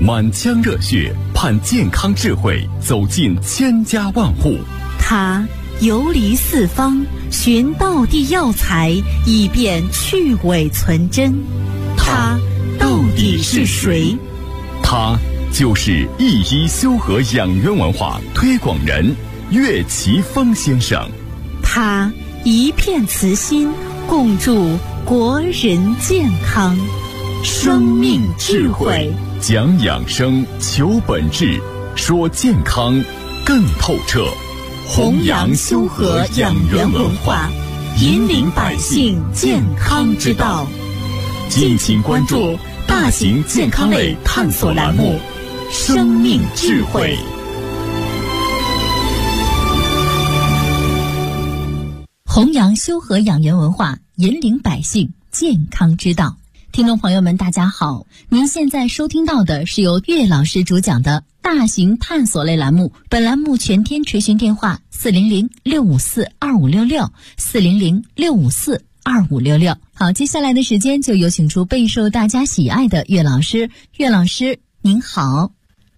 满腔热血盼健康智慧走进千家万户。 他游离四方，寻道地药材，以便去伪存真。他到底是谁？ 他就是一一修和养元文化推广人岳奇峰先生。 他一片慈心，共筑国人健康。生命智慧， 讲养生，求本质，说健康更透彻。 弘扬修和养元文化，引领百姓健康之道。 敬请关注大型健康类探索栏目《生命智慧》。 弘扬修和养元文化，引领百姓健康之道。听众朋友们大家好，您现在收听到的是由岳老师主讲的大型探索类栏目，本栏目全天垂询电话400-654-2566 400-654-2566。好，接下来的时间就有请出备受大家喜爱的岳老师。岳老师您好。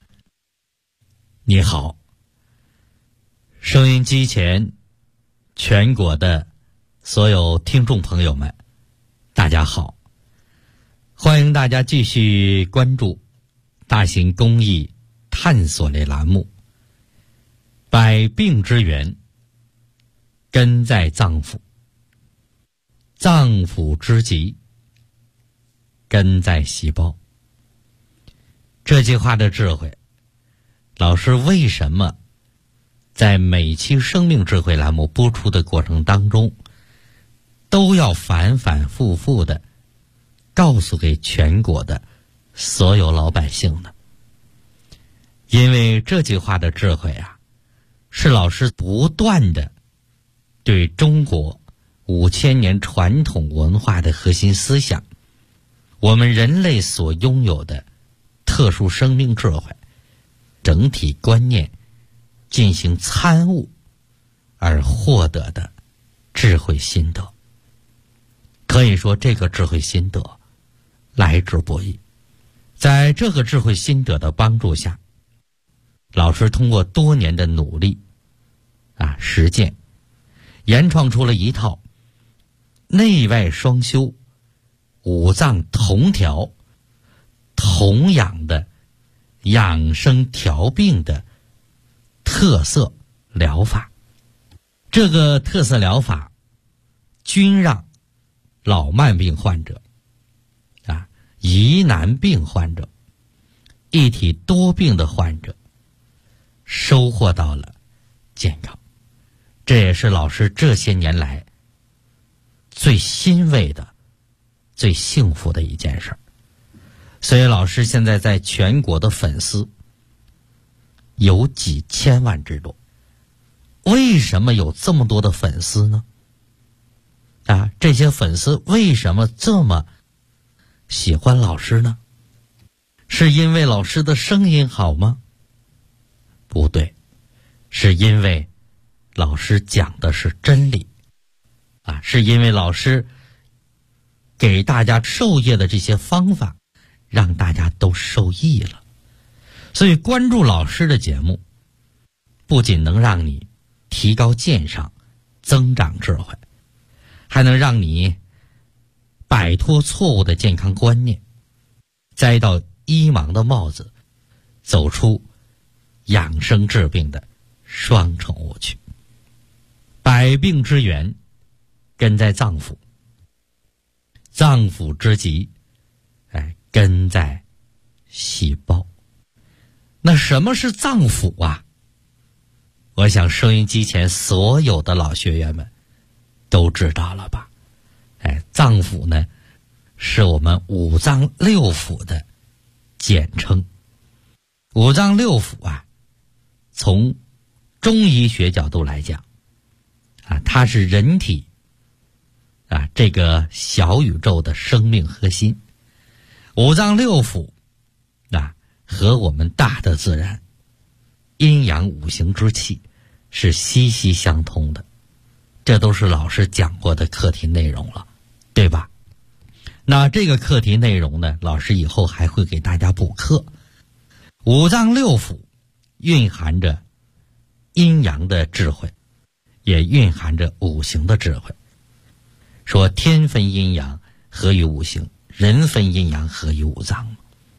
你好，收音机前全国的所有听众朋友们大家好，欢迎大家继续关注大型公益探索类栏目百病之源根在脏腑，脏腑之疾根在细胞。这句话的智慧，老师为什么在每期生命智慧栏目播出的过程当中都要反反复复的告诉给全国的所有老百姓呢？因为这句话的智慧啊，是老师不断的对中国5000年传统文化的核心思想，我们人类所拥有的特殊生命智慧整体观念进行参悟而获得的智慧心得。可以说这个智慧心得来之不易。在这个智慧心得的帮助下，老师通过多年的努力实践，研创出了一套内外双修、五脏同调、同养的养生调病的特色疗法。这个特色疗法均让老慢病患者疑难病患者、一体多病的患者收获到了健康。这也是老师这些年来最欣慰的、最幸福的一件事。所以老师现在在全国的粉丝有几千万之多。为什么有这么多的粉丝呢？这些粉丝为什么这么喜欢老师呢？是因为老师的声音好吗？不对，是因为老师讲的是真理是因为老师给大家授业的这些方法让大家都受益了。所以关注老师的节目不仅能让你提高鉴赏、增长智慧，还能让你摆脱错误的健康观念，摘到医盲的帽子，走出养生治病的双重误区。百病之源根在脏腑，脏腑之疾根在细胞。那什么是脏腑啊？我想收音机前所有的老学员们都知道了吧？脏腑呢，是我们五脏六腑的简称。五脏六腑从中医学角度来讲它是人体这个小宇宙的生命核心。五脏六腑和我们大的自然阴阳五行之气是息息相通的。这都是老师讲过的课题内容了，对吧？那这个课题内容呢，老师以后还会给大家补课五脏六腑蕴含着阴阳的智慧，也蕴含着五行的智慧。说天分阴阳，合于五行；人分阴阳，合于五脏。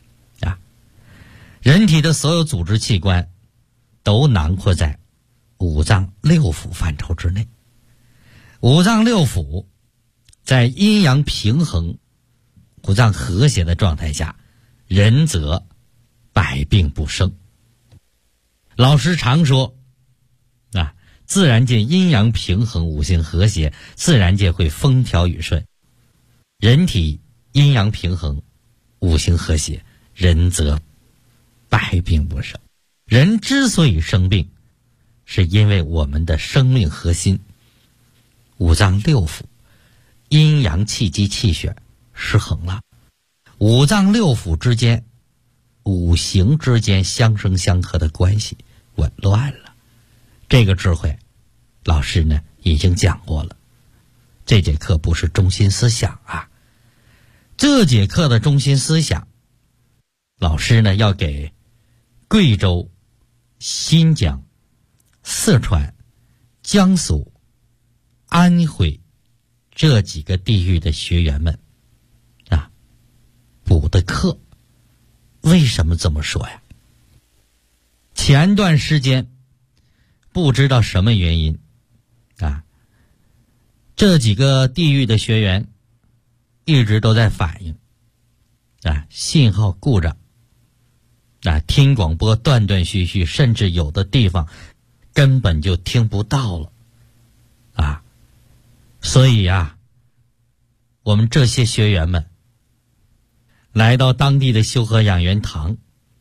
人体的所有组织器官都囊括在五脏六腑范畴之内。五脏六腑在阴阳平衡、五脏和谐的状态下，人则百病不生。老师常说自然界阴阳平衡，五行和谐，自然界会风调雨顺。人体阴阳平衡，五行和谐，人则百病不生。人之所以生病，是因为我们的生命核心五脏六腑阴阳气机气血失衡了，五脏六腑之间五行之间相生相克的关系紊乱了。这个智慧老师呢已经讲过了，这节课不是中心思想啊。这节课的中心思想，老师呢要给贵州、新疆、四川、江苏、安徽这几个地域的学员们补的课。为什么这么说呀？前段时间不知道什么原因这几个地域的学员一直都在反映信号故障听广播断断续续，甚至有的地方根本就听不到了所以我们这些学员们来到当地的修和养元堂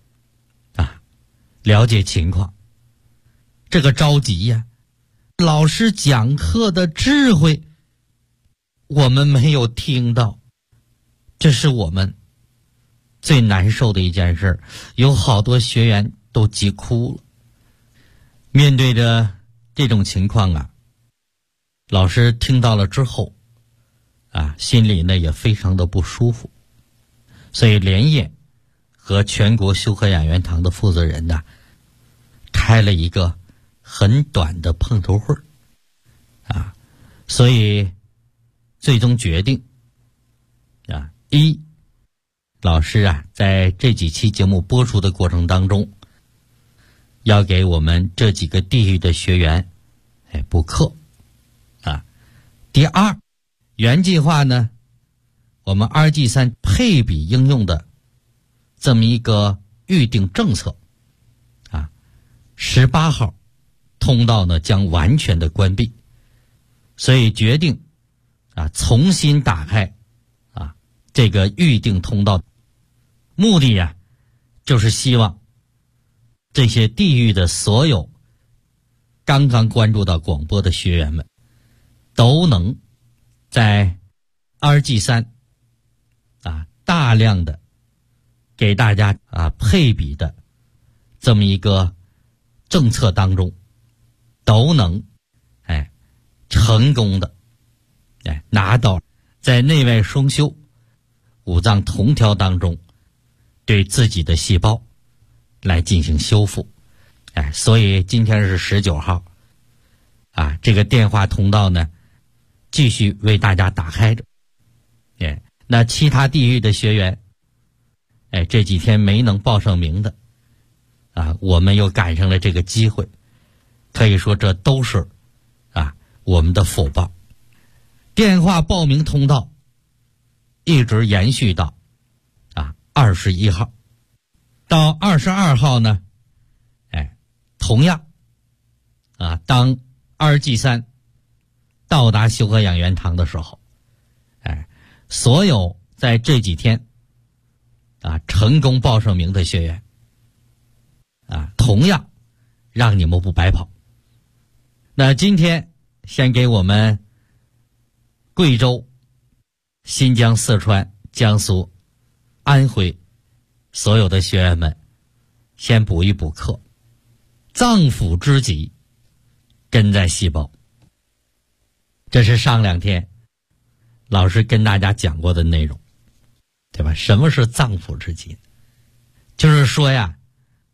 了解情况。这个着急呀，老师讲课的智慧我们没有听到，这是我们最难受的一件事。有好多学员都急哭了。面对着这种情况老师听到了之后心里呢也非常的不舒服，所以连夜和全国修和养元堂的负责人开了一个很短的碰头会所以最终决定一，老师在这几期节目播出的过程当中，要给我们这几个地域的学员补课第二，原计划呢，我们2G3配比应用的这么一个预定政策18号通道呢将完全的关闭，所以决定重新打开这个预定通道。目的就是希望这些地域的所有刚刚关注到广播的学员们都能在2G3大量的给大家配比的这么一个政策当中，都能成功的拿到在内外双修五脏同调当中对自己的细胞来进行修复。所以今天是19号这个电话通道呢继续为大家打开着。那其他地域的学员这几天没能报上名的我们又赶上了这个机会，可以说这都是我们的福报。电话报名通道一直延续到21号，到22号呢同样当2G3到达修和养元堂的时候所有在这几天成功报上名的学员同样让你们不白跑。那今天先给我们贵州、新疆、四川、江苏、安徽所有的学员们先补一补课。脏腑之疾根在细胞，这是上2天老师跟大家讲过的内容，对吧？什么是脏腑之疾？就是说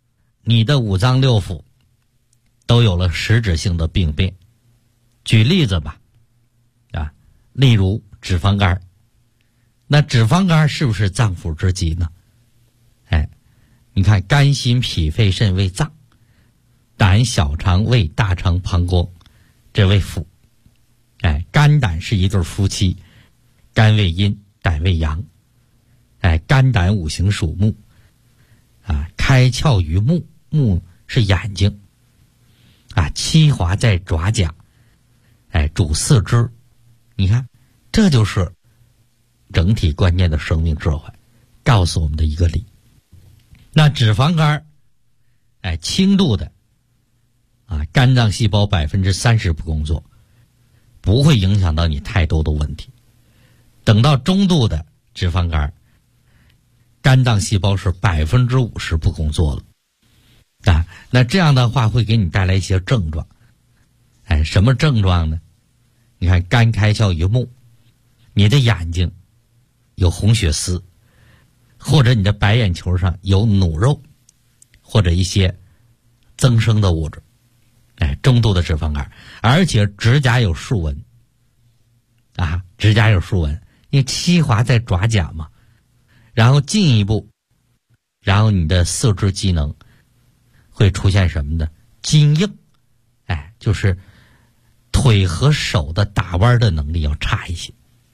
你的五脏六腑都有了实质性的病变。举例子吧，例如脂肪肝。那脂肪肝是不是脏腑之疾呢？你看肝、心、脾、肺、肾为脏，胆、小肠、胃、大肠、膀胱，这为腑。肝胆是一对夫妻，肝为阴，胆为阳。肝胆五行属木，开窍于目，目是眼睛，七华在爪甲，主四肢。你看，这就是整体观念的生命智慧，告诉我们的一个理。那脂肪肝，轻度的，肝脏细胞30%不工作，不会影响到你太多的问题。等到中度的脂肪肝，肝脏细胞是50%不工作了，那这样的话会给你带来一些症状。什么症状呢？你看肝开窍于目，你的眼睛有红血丝，或者你的白眼球上有努肉，或者一些增生的物质，中度的脂肪肝，而且指甲有竖纹，指甲有竖纹，因为七华在爪甲嘛。然后进一步，然后你的四肢机能会出现什么呢？筋硬，就是腿和手的打弯的能力要差一些。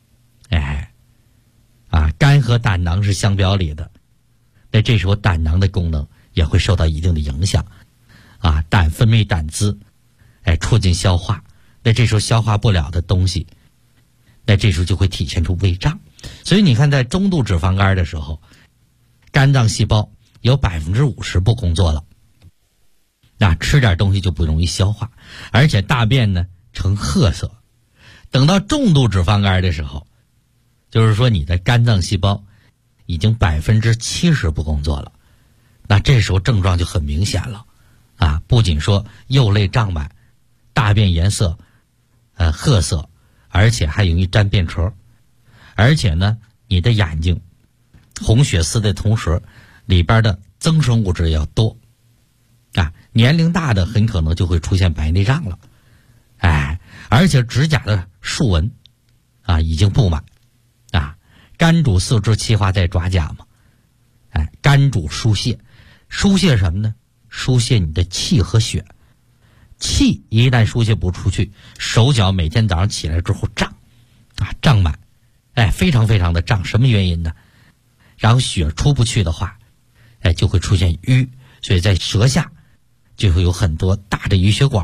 肝和胆囊是相表里的，那这时候胆囊的功能也会受到一定的影响。胆分泌胆汁，促进消化，那这时候消化不了的东西，那这时候就会体现出胃胀。所以你看，在中度脂肪肝的时候，肝脏细胞有50%不工作了，那吃点东西就不容易消化，而且大便呢呈褐色。等到重度脂肪肝的时候，就是说你的肝脏细胞已经70%不工作了，那这时候症状就很明显了。不仅说右肋胀满，大便颜色褐色，而且还容易沾便壳，而且呢你的眼睛红血丝的同时里边的增生物质也要多。年龄大的很可能就会出现白内障了。而且指甲的竖纹已经布满。肝主四肢，七华在爪甲嘛。肝主疏泄，疏泄什么呢？疏泄你的气和血。气一旦疏泄不出去，手脚每天早上起来之后胀，胀满，非常非常的胀。什么原因呢？然后血出不去的话，就会出现瘀，所以在舌下就会有很多大的淤血管，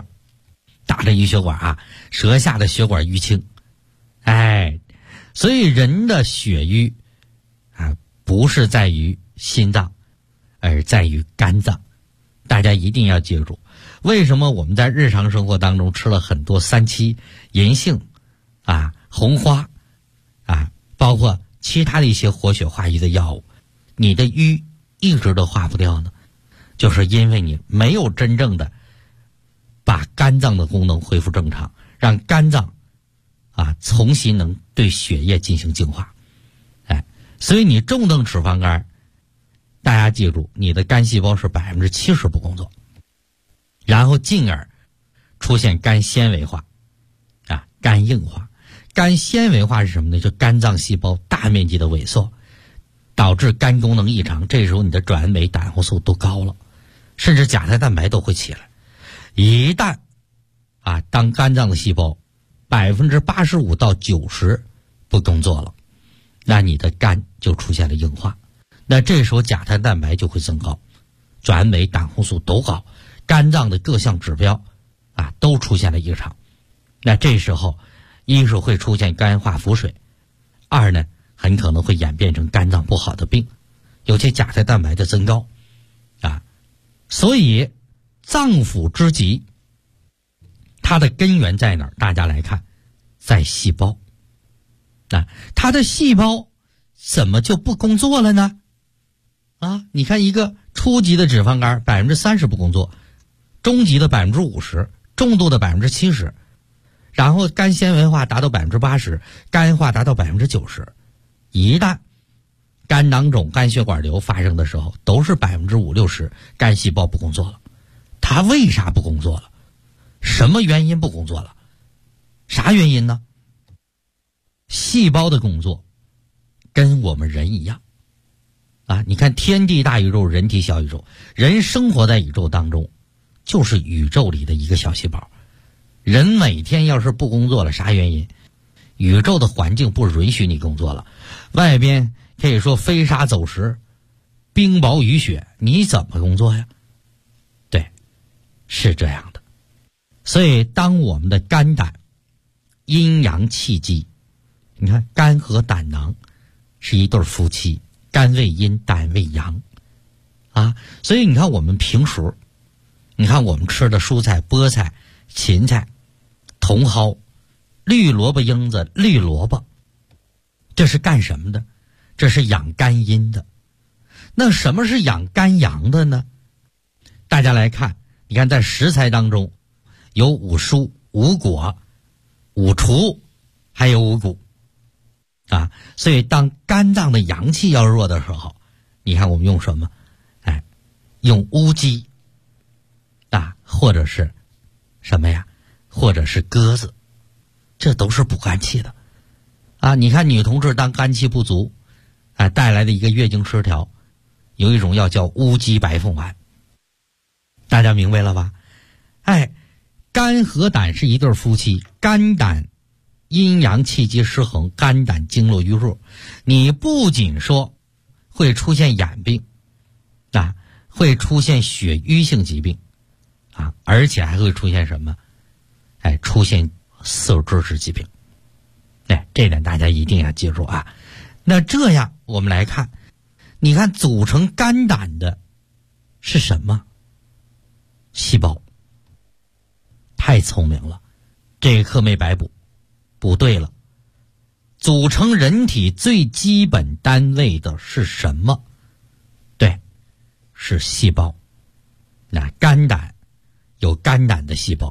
舌下的血管淤青。所以人的血瘀不是在于心脏，而在于肝脏。大家一定要记住，为什么我们在日常生活当中吃了很多三七、银杏红花包括其他的一些活血化瘀的药物，你的瘀一直都化不掉呢？就是因为你没有真正的把肝脏的功能恢复正常，让肝脏重新能对血液进行净化。所以你重症脂肪肝，大家记住，你的肝细胞是70%不工作，然后进而出现肝纤维化肝硬化。肝纤维化是什么呢？就肝脏细胞大面积的萎缩，导致肝功能异常。这时候你的转氨酶、胆红素都高了，甚至甲胎蛋白都会起来。一旦当肝脏的细胞85%到90%不工作了，那你的肝就出现了硬化。那这时候甲胎蛋白就会增高，转氨酶、胆红素都高，肝脏的各项指标都出现了异常。那这时候一是会出现肝化腹水，二呢很可能会演变成肝脏不好的病，有些甲胎蛋白的增高所以脏腑之疾它的根源在哪儿？大家来看，在细胞。它的细胞怎么就不工作了呢？你看一个初级的脂肪肝30%不工作，中级的50%，重度的70%，然后肝纤维化达到80%，肝化达到90%。一旦肝囊肿、肝血管瘤发生的时候，都是50%-60%肝细胞不工作了。它为啥不工作了？什么原因不工作了？啥原因呢？细胞的工作跟我们人一样啊！你看天地大宇宙，人体小宇宙，人生活在宇宙当中，就是宇宙里的一个小细胞。人每天要是不工作了，啥原因？宇宙的环境不允许你工作了，外边可以说飞沙走石，冰雹雨雪，你怎么工作呀？对，是这样的。所以当我们的肝胆阴阳气机，你看肝和胆囊是一对夫妻，肝为阴，胆为阳啊。所以你看我们平时，你看我们吃的蔬菜、菠菜、芹菜、茼蒿、绿萝卜缨子、绿萝卜，这是干什么的？这是养肝阴的。那什么是养肝阳的呢？大家来看，你看在食材当中有五蔬、五果、五畜，还有五谷啊。所以当肝脏的阳气要弱的时候，你看我们用什么？用乌鸡啊，或者是什么呀？或者是鸽子，这都是补肝气的啊。你看女同志当肝气不足带来的一个月经失调，有一种药叫乌鸡白凤丸，大家明白了吧？肝和胆是一对夫妻，肝胆阴阳气机失衡，肝胆经络瘀弱，你不仅说会出现眼病会出现血瘀性疾病而且还会出现什么？出现色质质疾病。这点大家一定要记住啊。那这样我们来看，你看组成肝胆的是什么？细胞。太聪明了，这个课没白补，补对了。组成人体最基本单位的是什么？对，是细胞。那肝胆有肝胆的细胞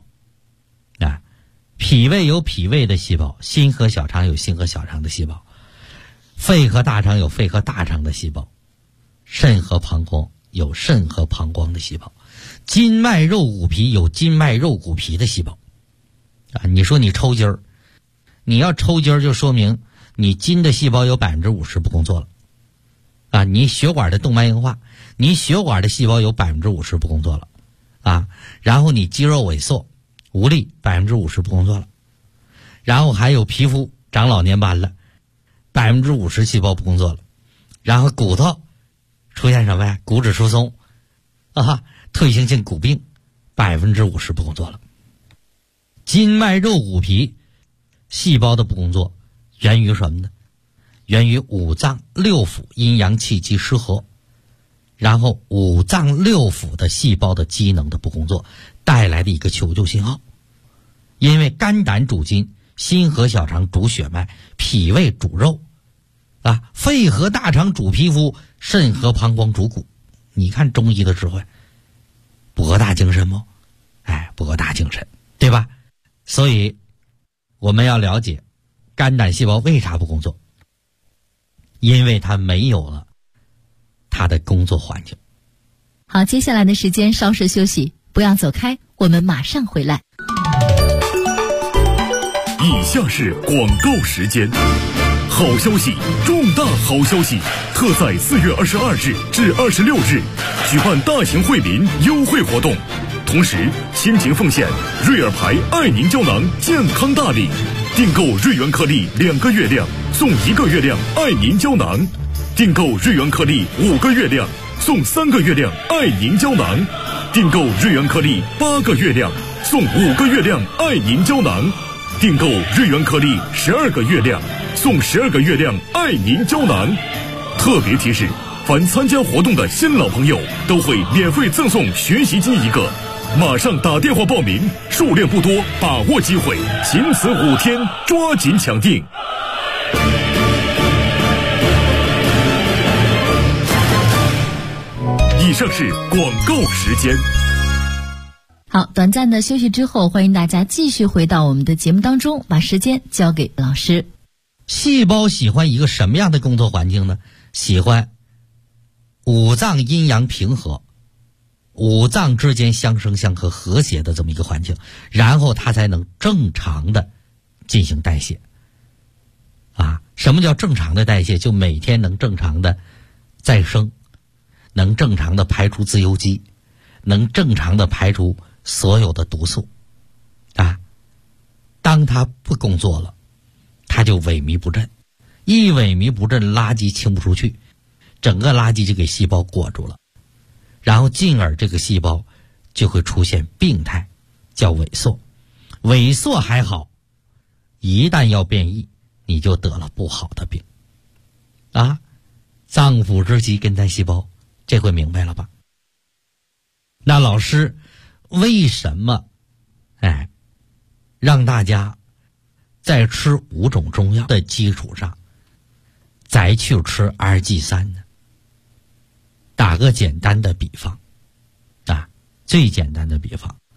脾胃有脾胃的细胞，心和小肠有心和小肠的细胞，肺和大肠有肺和大肠的细胞，肾和膀胱有肾和膀胱的细胞，筋脉肉骨皮有筋脉肉骨皮的细胞你说你抽筋儿，你要抽筋儿就说明你筋的细胞有50%不工作了你血管的动脉硬化，你血管的细胞有50%不工作了然后你肌肉萎缩无力，50%不工作了，然后还有皮肤长老年斑了，50%细胞不工作了，然后骨头出现什么呀？骨质疏松退行性骨病，50%不工作了。筋脉肉骨皮细胞的不工作源于什么呢？源于五脏六腑阴阳气机失和，然后五脏六腑的细胞的机能的不工作带来的一个求救信号。因为肝胆主筋，心和小肠主血脉，脾胃主肉肺和大肠主皮肤，肾和膀胱主骨。你看中医的智慧博大精深吗？博大精深，对吧？所以我们要了解肝胆细胞为啥不工作，因为它没有了它的工作环境。 好，接下来的时间稍事休息，不要走开，我们马上回来。 以下是广告时间。好消息，重大好消息！特在4月22日至26日举办大型惠民优惠活动，同时亲情奉献瑞尔牌爱宁胶囊健康大礼，订购瑞元颗粒2个月量送1个月量爱宁胶囊，订购瑞元颗粒5个月量送3个月量爱宁胶囊，订购瑞元颗粒8个月量送5个月量爱宁胶囊，订购瑞元颗粒12个月量送12个月亮爱宁胶囊。特别提示，凡参加活动的新老朋友都会免费赠送学习机1个，马上打电话报名，数量不多，把握机会，仅此5天，抓紧抢订。以上是广告时间。 好，短暂的休息之后，欢迎大家继续回到我们的节目当中，把时间交给老师。 细胞喜欢一个什么样的工作环境呢？喜欢五脏阴阳平和，五脏之间相生相克和谐的这么一个环境，然后它才能正常的进行代谢。什么叫正常的代谢？就每天能正常的再生，能正常的排出自由基，能正常的排出所有的毒素。当它不工作了，它就萎靡不振，一萎靡不振，垃圾清不出去，整个垃圾就给细胞裹住了，然后进而这个细胞就会出现病态，叫萎缩。萎缩还好，一旦要变异，你就得了不好的病。脏腑之气跟在细胞，这回明白了吧？那老师为什么让大家在吃5种中药的基础上再去吃 RG3 呢？打个简单的比方最简单的比方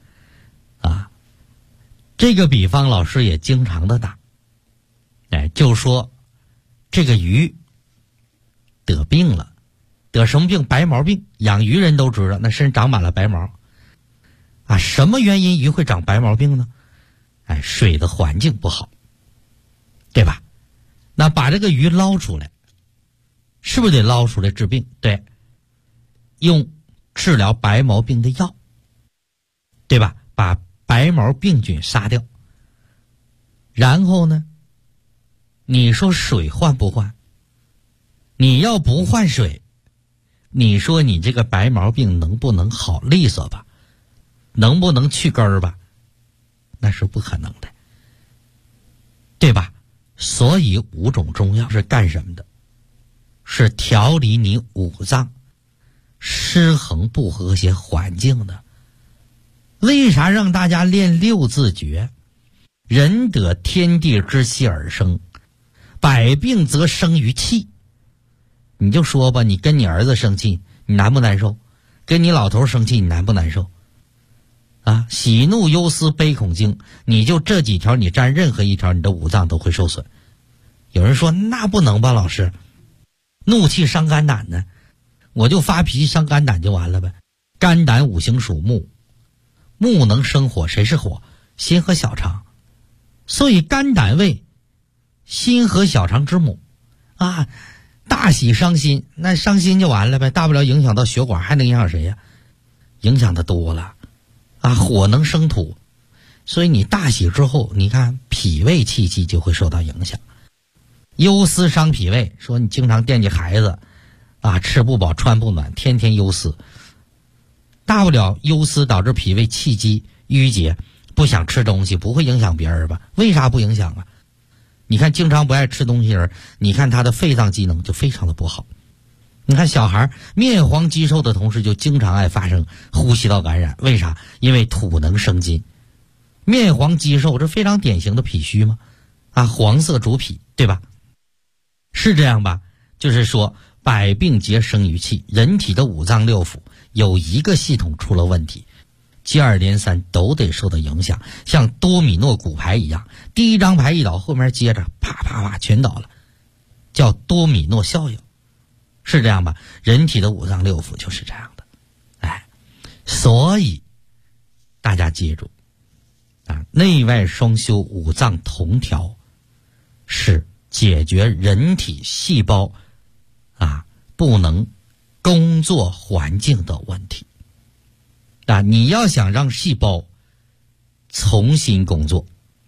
这个比方老师也经常的打。就说这个鱼得病了，得什么病？白毛病。养鱼人都知道，那身上长满了白毛什么原因鱼会长白毛病呢？水的环境不好，对吧？那把这个鱼捞出来，是不是得捞出来治病？对，用治疗白毛病的药，对吧？把白毛病菌杀掉。然后呢，你说水换不换？你要不换水，你说你这个白毛病能不能好利索吧？能不能去根儿吧？那是不可能的，对吧？所以5种中药是干什么的？是调理你五脏失衡不和谐环境的。为啥让大家练6字诀？人得天地之气而生，百病则生于气。你就说吧，你跟你儿子生气，你难不难受？跟你老头生气，你难不难受？喜怒忧思悲恐惊，你就这几条，你占任何一条，你的五脏都会受损。有人说那不能吧，老师，怒气伤肝胆呢？我就发脾气伤肝胆就完了呗。肝胆五行属木，木能生火，谁是火？心和小肠。所以肝胆胃心和小肠之母大喜伤心，那伤心就完了呗，大不了影响到血管，还能影响谁呀？影响的多了火能生土，所以你大喜之后，你看脾胃气机就会受到影响。忧思伤脾胃，说你经常惦记孩子吃不饱穿不暖，天天忧思，大不了忧思导致脾胃气机淤结，不想吃东西，不会影响别人吧？为啥不影响你看经常不爱吃东西人，你看他的肺脏机能就非常的不好。你看小孩面黄肌瘦的同时，就经常爱发生呼吸道感染。为啥？因为土能生金，面黄肌瘦，这非常典型的脾虚吗？黄色主脾，对吧？是这样吧？就是说百病皆生于气，人体的五脏六腑有一个系统出了问题，接二连三都得受到影响，像多米诺骨牌一样，第一张牌一倒，后面接着啪啪啪全倒了，叫多米诺效应。是这样吧？人体的五脏六腑就是这样的。所以大家记住内外双修，五脏同调，是解决人体细胞不能工作环境的问题。你要想让细胞重新工作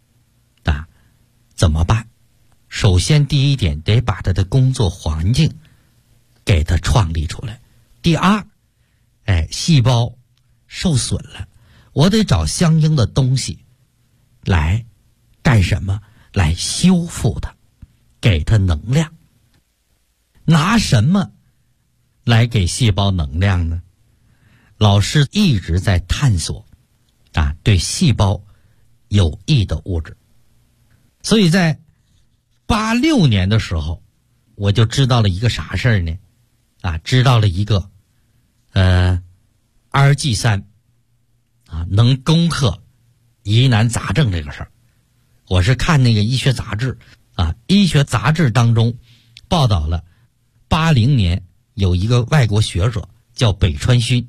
怎么办？首先第一点，得把它的工作环境给它创立出来。第二，细胞受损了，我得找相应的东西来干什么？来修复它，给它能量。拿什么来给细胞能量呢？老师一直在探索对细胞有益的物质。所以在86年的时候，我就知道了一个啥事儿呢？知道了一个RG3能攻克疑难杂症这个事儿。我是看那个医学杂志医学杂志当中报道了80年有一个外国学者叫北川勋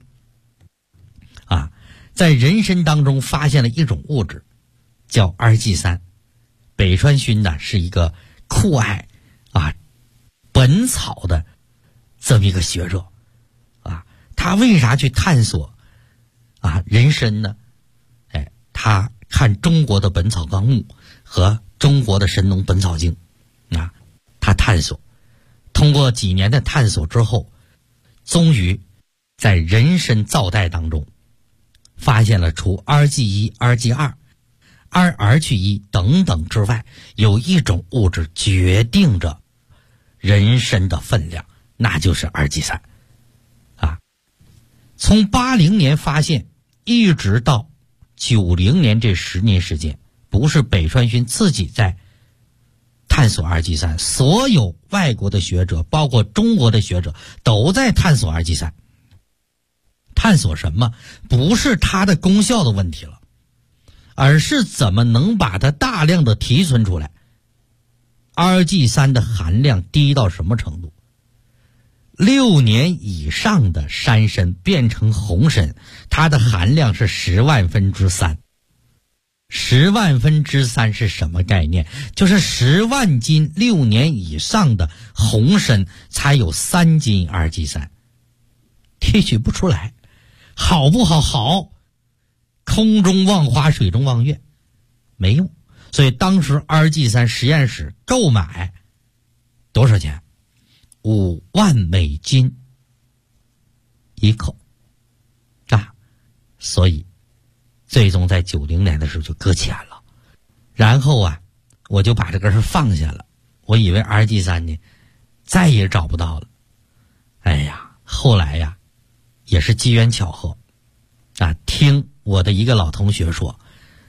在人参当中发现了一种物质叫 RG3。北川勋呢是一个酷爱本草的这么一个学者他为啥去探索人参呢？他看中国的《本草纲目》和中国的《神农本草经》他探索，通过几年的探索之后，终于在人参皂带当中发现了除 RG1、RG2、RRH1 等等之外，有一种物质决定着人参的分量，那就是 RG3。从80年发现一直到90年这10年时间，不是北川勋自己在探索 RG3， 所有外国的学者包括中国的学者都在探索 RG3。 探索什么？不是它的功效的问题了，而是怎么能把它大量的提纯出来。 RG3 的含量低到什么程度？6年以上的山参变成红参，它的含量是10万分之3。10万分之3是什么概念？就是10万斤6年以上的红参才有3斤 RG3， 提取不出来。好不好？好，空中望花水中望月，没用。所以当时 RG3 实验室购买多少钱？5万美金一口所以最终在90年的时候就搁浅了。然后我就把这个事放下了，我以为 RG3 呢再也找不到了。后来也是机缘巧合听我的一个老同学说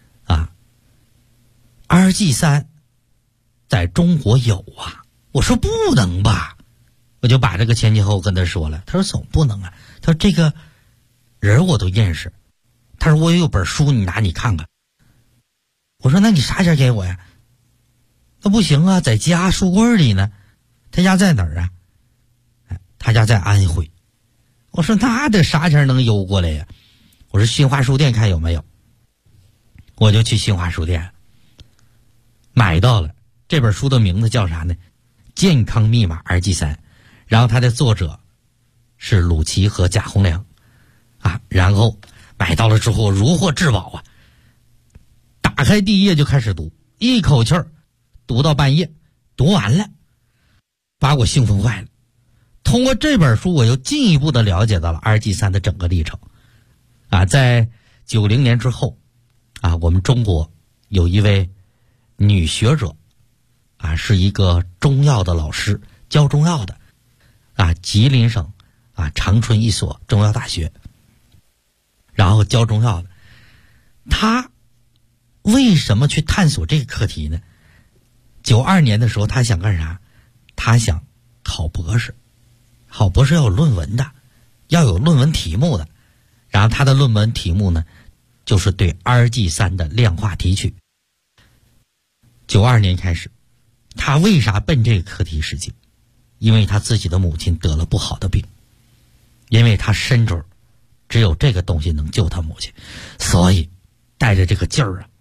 RG3 在中国有我说不能吧，我就把这个前前后后跟他说了。他说总不能他说这个人我都认识，他说我也有本书，你拿你看看。我说那你啥钱给我呀？那不行在家书柜里呢。他家在哪儿他家在安徽。我说那得啥钱能邮过来呀？我说新华书店看有没有。我就去新华书店买到了这本书，的名字叫啥呢？健康密码 RG3， 然后它的作者是鲁奇和贾洪良然后买到了之后如获至宝打开第一页就开始读，一口气儿读到半夜，读完了把我兴奋坏了。通过这本书我又进一步的了解到了 RG3 的整个历程在90年之后我们中国有一位女学者是一个中药的老师，教中药的吉林省长春一所中药大学，然后教中药的。她为什么去探索这个课题呢？92年的时候她想干啥？她想考博士。考博士要有论文的，要有论文题目的。然后她的论文题目呢就是对 RG3 的量化提取。92年开始，他为啥奔这个课题使劲？因为他自己的母亲得了不好的病，因为他深知只有这个东西能救他母亲，所以带着这个劲儿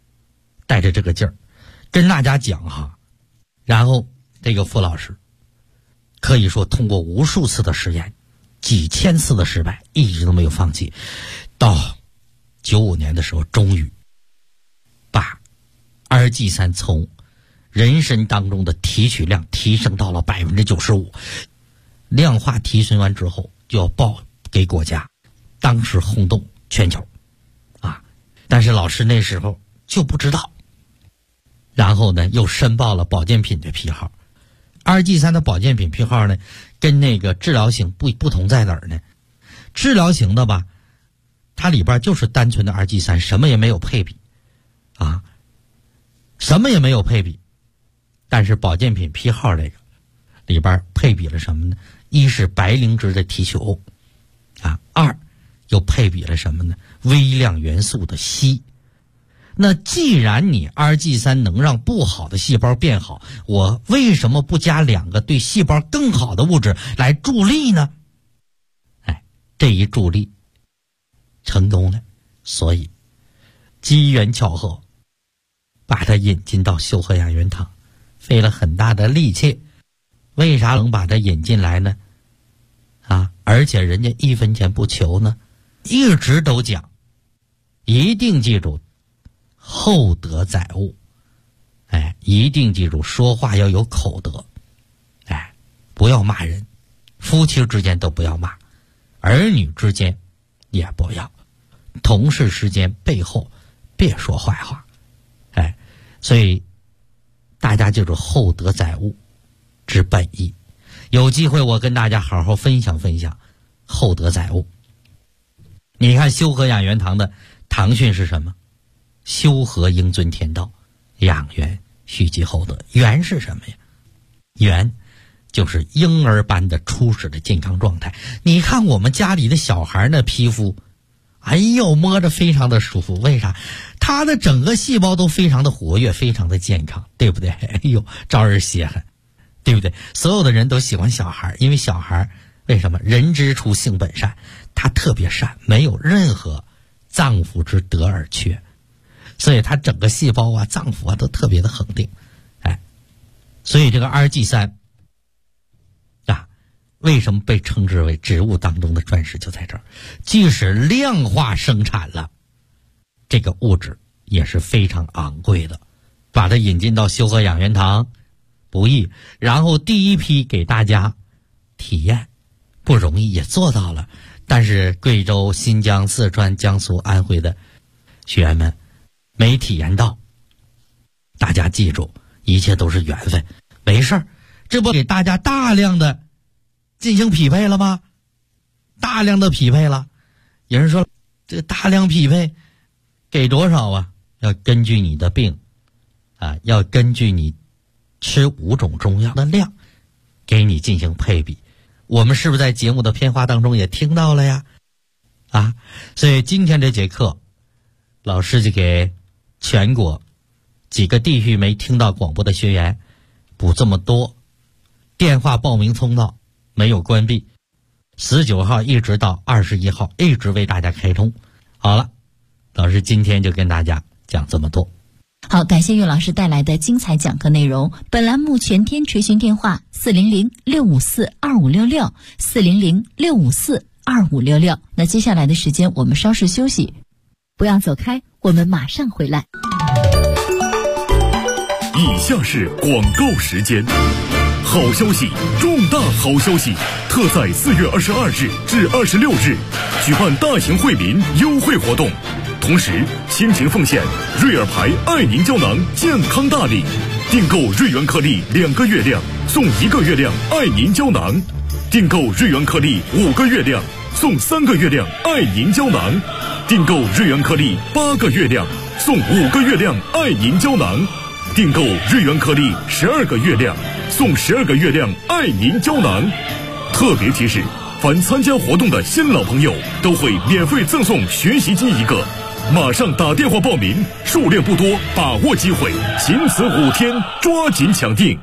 跟大家讲然后这个傅老师可以说通过无数次的实验，几千次的失败，一直都没有放弃。到95年的时候，终于把 RG3 从人参当中的提取量提升到了 95%， 量化提纯完之后就要报给国家，当时轰动全球但是老师那时候就不知道，然后呢又申报了保健品的批号。 RG3 的保健品批号呢跟那个治疗型不同在哪儿呢？治疗型的吧，它里边就是单纯的 RG3， 什么也没有配比什么也没有配比。但是保健品批号这个里边配比了什么呢？一是白灵芝的提取物二又配比了什么呢？微量元素的硒。 那既然你RG3能让不好的细胞变好，我为什么不加2个对细胞更好的物质来助力呢？这一助力成功了，所以机缘巧合把它引进到修和养元堂，费了很大的力气。为啥能把它引进来呢？而且人家1分钱不求呢，一直都讲，一定记住厚德载物，一定记住说话要有口德，不要骂人，夫妻之间都不要骂，儿女之间也不要，同事之间背后别说坏话，所以大家记住厚德载物之本意。有机会我跟大家好好分享分享厚德载物。你看修和养元堂的堂训是什么？修和应遵天道，养元须积厚德。元是什么呀？元就是婴儿般的初始的健康状态。你看我们家里的小孩那皮肤，摸着非常的舒服。为啥？他的整个细胞都非常的活跃，非常的健康，对不对？招人稀罕，对不对？所有的人都喜欢小孩，因为小孩为什么？人之初性本善，他特别善，没有任何脏腑之德而缺，所以他整个细胞脏腑都特别的恒定。所以这个RG3为什么被称之为植物当中的钻石，就在这儿。即使量化生产了，这个物质也是非常昂贵的，把它引进到修和养元堂不易，然后第一批给大家体验不容易，也做到了。但是贵州、新疆、四川、江苏、安徽的学员们没体验到，大家记住，一切都是缘分，没事儿，这不给大家大量的进行匹配了吗？大量的匹配了。有人说这个大量匹配给多少啊？要根据你的病要根据你吃5种中药的量给你进行配比。我们是不是在节目的片花当中也听到了呀？所以今天这节课老师就给全国几个地域没听到广播的学员补这么多。电话报名通道没有关闭，19号一直到21号一直为大家开通。好了，老师今天就跟大家讲这么多。 好，感谢岳老师带来的精彩讲课内容。本栏目全天垂询电话400-654-2566 400-654-2566。那接下来的时间我们稍事休息，不要走开，我们马上回来。 以下是广告时间。好消息，重大好消息！特在4月22日至26日举办大型惠民优惠活动，同时亲情奉献瑞尔牌爱宁胶囊健康大礼，订购瑞元颗粒2个月亮送1个月亮爱宁胶囊，订购瑞元颗粒5个月亮送3个月亮爱宁胶囊，订购瑞元颗粒8个月亮送5个月亮爱宁胶囊，订购瑞元颗粒12个月亮送12个月亮爱宁胶囊。特别提示，凡参加活动的新老朋友都会免费赠送学习机1个，马上打电话报名，数量不多，把握机会，仅此5天，抓紧抢订。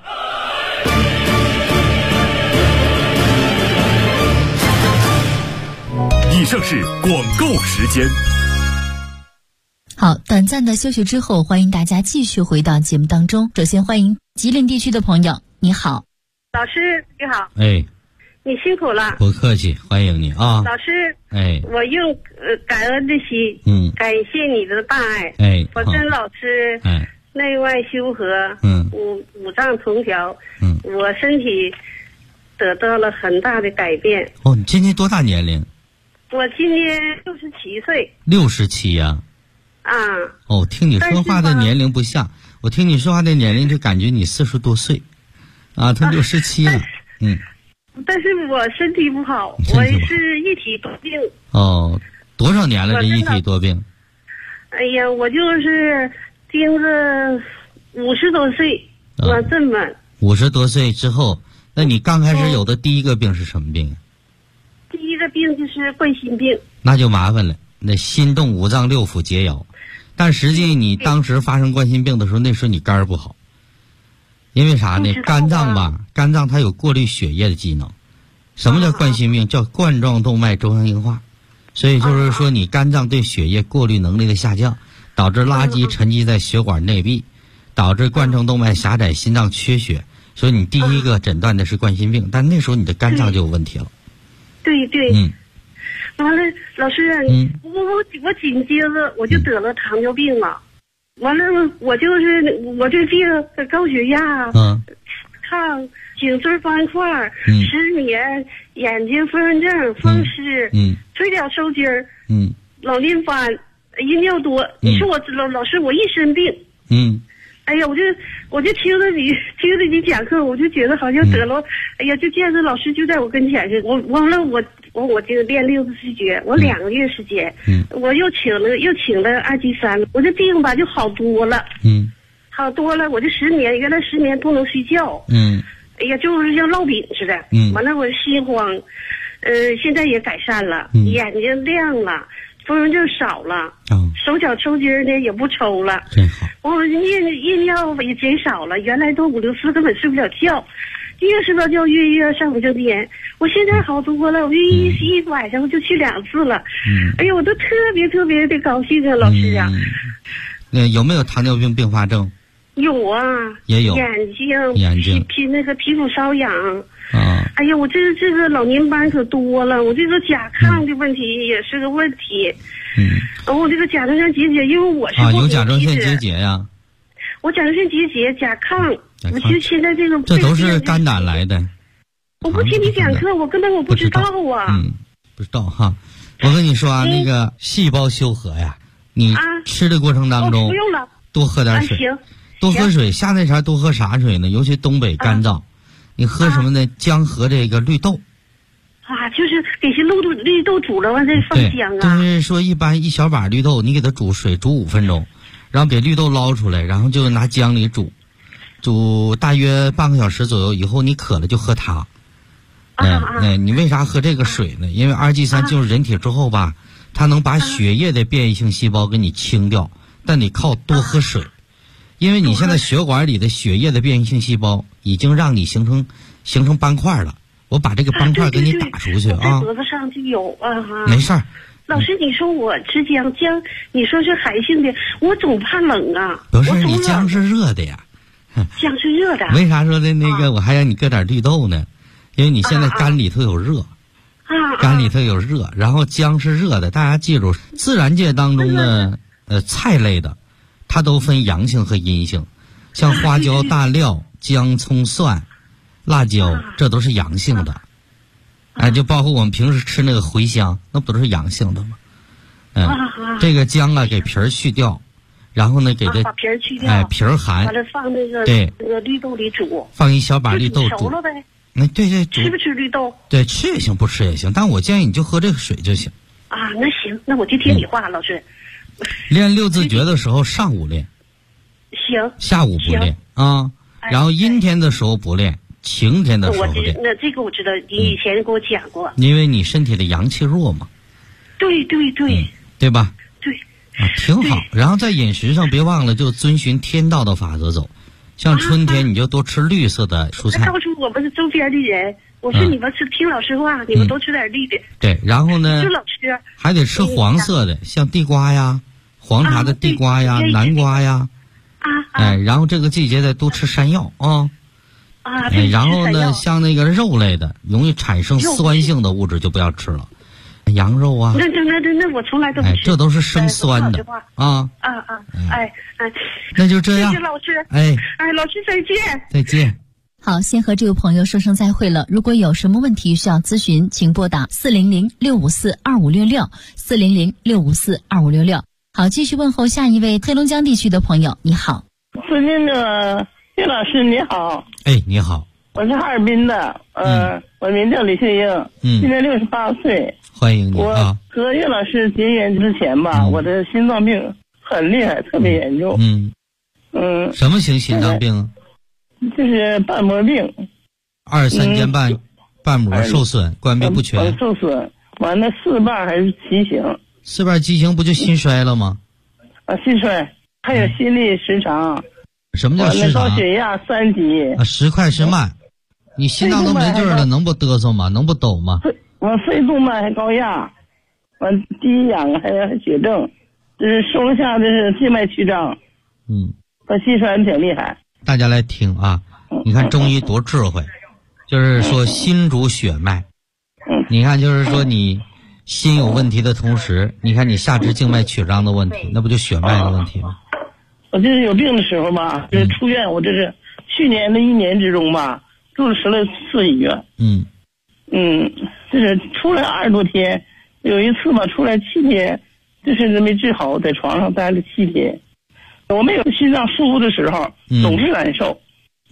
以上是广告时间。 好，短暂的休息之后，欢迎大家继续回到节目当中。首先欢迎吉林地区的朋友，你好。 老师你好。你辛苦了。 不客气，欢迎你啊。 老师，我用感恩的心，感谢你的大爱。我跟老师，内外修和，五脏同调，我身体得到了很大的改变。 你今年多大年龄？ 我今年67岁。 67呀？听你说话的年龄不像，我听你说话的年龄就感觉你40多岁，他67了。 但是我身体不好，我是一体多病。 多少年了这一体多病？ 我就是盯着50多岁，我这么 50多岁之后，那你刚开始有的第一个病是什么病？ 第一个病就是冠心病。 那就麻烦了，那心动5脏6腑皆摇， 但实际你当时发生冠心病的时候，那时候你肝儿不好，因为啥呢？肝脏吧，肝脏它有过滤血液的机能。什么叫冠心病？叫冠状动脉粥样硬化。所以就是说，你肝脏对血液过滤能力的下降，导致垃圾沉积在血管内壁，导致冠状动脉狭窄，心脏缺血。所以你第一个诊断的是冠心病，但那时候你的肝脏就有问题了。 对对。完了，老师，我紧接着我就得了糖尿病了。完了，我这病高血压，抗颈椎斑块，失眠，眼睛风症，风湿，腿脚抽筋儿，老年斑，阴尿多。你说我老师，我一身病。哎呀，我就听着你讲课，我就觉得好像得了。哎呀，就见着老师就在我跟前是。我就练6字气诀，我2个月时间，我又请了二级3，我这病吧就好多了。好多了，我这失眠，原来失眠不能睡觉。哎呀，就是像烙饼似的。完了我心慌，现在也改善了，眼睛亮了。风症少了，手脚抽筋呢也不抽了， 真好。 我夜尿也减少了，原来都5、6次根本睡不了觉，越睡不着觉越上不正天。我现在好多了，我一晚上就去2次了。哎呀，我都特别的高兴啊，老师啊。 有没有糖尿病并发症？ 有啊， 也有。 眼睛那个皮肤瘙痒。哎呀，我这个老年斑可多了，我这个甲亢的问题也是个问题。我这个甲状腺结节，因为我是有甲状腺结节呀。 我甲状腺结节、甲亢，我其实现在这都是肝胆来的。 我不听你讲课，我根本不知道啊。 不知道哈。我跟你说啊，那个细胞修和呀，你吃的过程当中， 不用了， 多喝点水，多喝水。夏天前多喝啥水呢？尤其东北干燥。你喝什么呢？姜和这个绿豆。 就是给些绿豆煮了完再放姜啊。 就是说，一般一小把绿豆，你给它煮水煮5分钟，然后给绿豆捞出来，然后就拿姜里煮大约半个小时左右以后，你渴了就喝它。你为啥喝这个水呢？因为2G3进入人体之后吧，它能把血液的变异性细胞给你清掉，但得靠多喝水。因为你现在血管里的血液的变异性细胞已经让你形成斑块了，我把这个斑块给你打出去啊。 脖子上就有啊。 没事儿。 老师，你说我吃姜，你说是寒性的，我总怕冷啊。 不是，你姜是热的呀。 姜是热的。 为啥说的那个我还让你搁点绿豆呢？因为你现在肝里头有热。肝里头有热，然后姜是热的。大家记住，自然界当中的菜类的。它都分阳性和阴性，像花椒、大料、姜、葱、蒜、辣椒，这都是阳性的。就包括我们平时吃那个茴香，那不都是阳性的吗？这个姜啊，给皮儿去掉，然后呢，给它把皮儿去掉， 皮儿寒， 完了放那个绿豆里煮， 放一小把绿豆煮熟了呗。 对， 吃不吃绿豆？ 对，吃也行，不吃也行，但我建议你就喝这个水就行。 那行，那我就听你话，老师。 练6字诀的时候，上午练， 行， 下午不练啊。然后阴天的时候不练，晴天的时候练。 那这个我知道，你以前给我讲过。 因为你身体的阳气弱嘛。 对， 对吧？ 对。 挺好。然后在饮食上别忘了，就遵循天道的法则走。像春天你就多吃绿色的蔬菜。 告诉我们周边的人，我说你们听老师话，你们多吃点绿的。 对，然后呢， 就老吃， 还得吃黄色的，像地瓜呀。黄茶的地瓜呀，南瓜呀，然后这个季节再多吃山药啊。然后呢，像那个肉类的，容易产生酸性的物质就不要吃了，羊肉啊。 那我从来都不吃。 这都是生酸的啊。那就这样。 谢谢老师。老师再见。 再见。 好，先和这位朋友说声再会了。如果有什么问题需要咨询，请拨打400-654-2566，400-654-2566。好，继续问候下一位黑龙江地区的朋友。你好， 尊敬的岳老师，你好。 你好， 我是哈尔滨的，我名叫李秀英，今年68岁。 欢迎你啊！ 我和岳老师结缘之前吧，我的心脏病很厉害，特别严重。 什么型心脏病？ 就是瓣膜病。 23间瓣膜受损，关闭不全。 受损，完了4瓣还是畸形。 4瓣畸形不就心衰了吗？ 心衰，还有心律失常。 什么叫失常？ 高血压3级。 时快时慢，你心脏都没劲了，能不嘚瑟吗？能不抖吗？ 我肺动脉还高压，完低氧还血症，就是收了下这是静脉曲张。我心衰挺厉害。 大家来听啊，你看中医多智慧，就是说心主血脉。你看就是说你心有问题的同时，你看你下肢静脉曲张的问题，那不就血脉的问题吗？ 我就是有病的时候吧，就是出院，我这是去年的1年之中吧，住了14次医院。就是出来20多天，有一次吧，出来7天，就是没治好，在床上待了7天。我没有心脏舒服的时候，总是难受。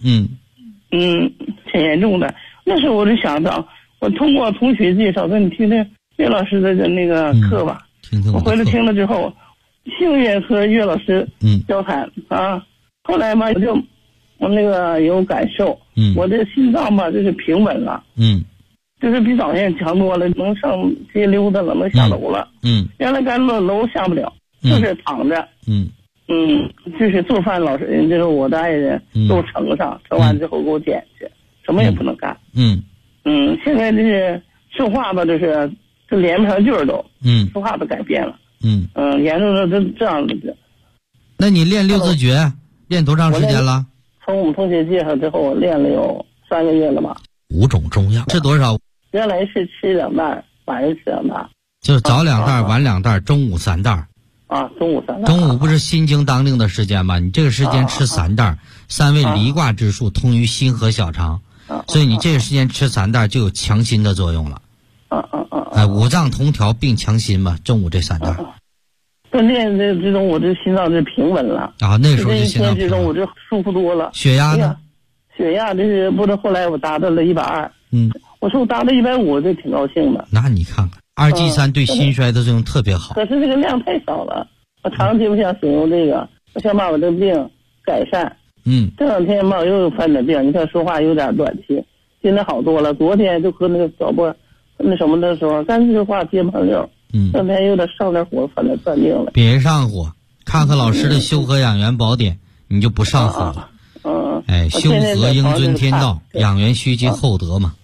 挺严重的。那时候我就想到，我通过同学介绍，说你听听岳老师的那个课吧。我回来听了之后，幸运和岳老师交谈啊。后来嘛，我那个有感受，我这心脏吧就是平稳了。就是比早先强多了，能上街溜达了，能下楼了。原来赶楼下不了，就是躺着。就是做饭老师，就是我的爱人给我盛上，盛完之后给我捡去，什么也不能干。现在就是说话吧，就是就连不上句儿都。说话都改变了。严重的这样子。 那你练6字诀练多长时间了？ 从我们同学介绍之后，我练了有3个月了吧。 5种中药吃多少？ 原来是吃2袋，晚上吃2袋。 就是早2袋，晚2袋，中午3袋。 中午3袋。 中午不是心经当令的时间吗？你这个时间吃3袋，3味离卦之术通于心和小肠，所以你这个时间吃3袋就有强心的作用了。五脏同调并强心嘛，中午这3袋。 锻炼之中，我这心脏就平稳了。 那时候就心脏之中，我就舒服多了。 血压呢？ 血压这是不知道后来我达到了120。我说我达到150，我就挺高兴的。 那你看看，2G3对心衰的作用特别好。 可是这个量太少了，我长期不想使用这个，我想把我这病改善。这2天吧，又犯点病，你看说话有点短气，现在好多了。昨天就和那个小波那什么的时候，干脆话接不溜。这天有点上点火，反正犯病了。 别上火，看看老师的修和养元宝典，你就不上火了。修和应遵天道，养元须积厚德嘛。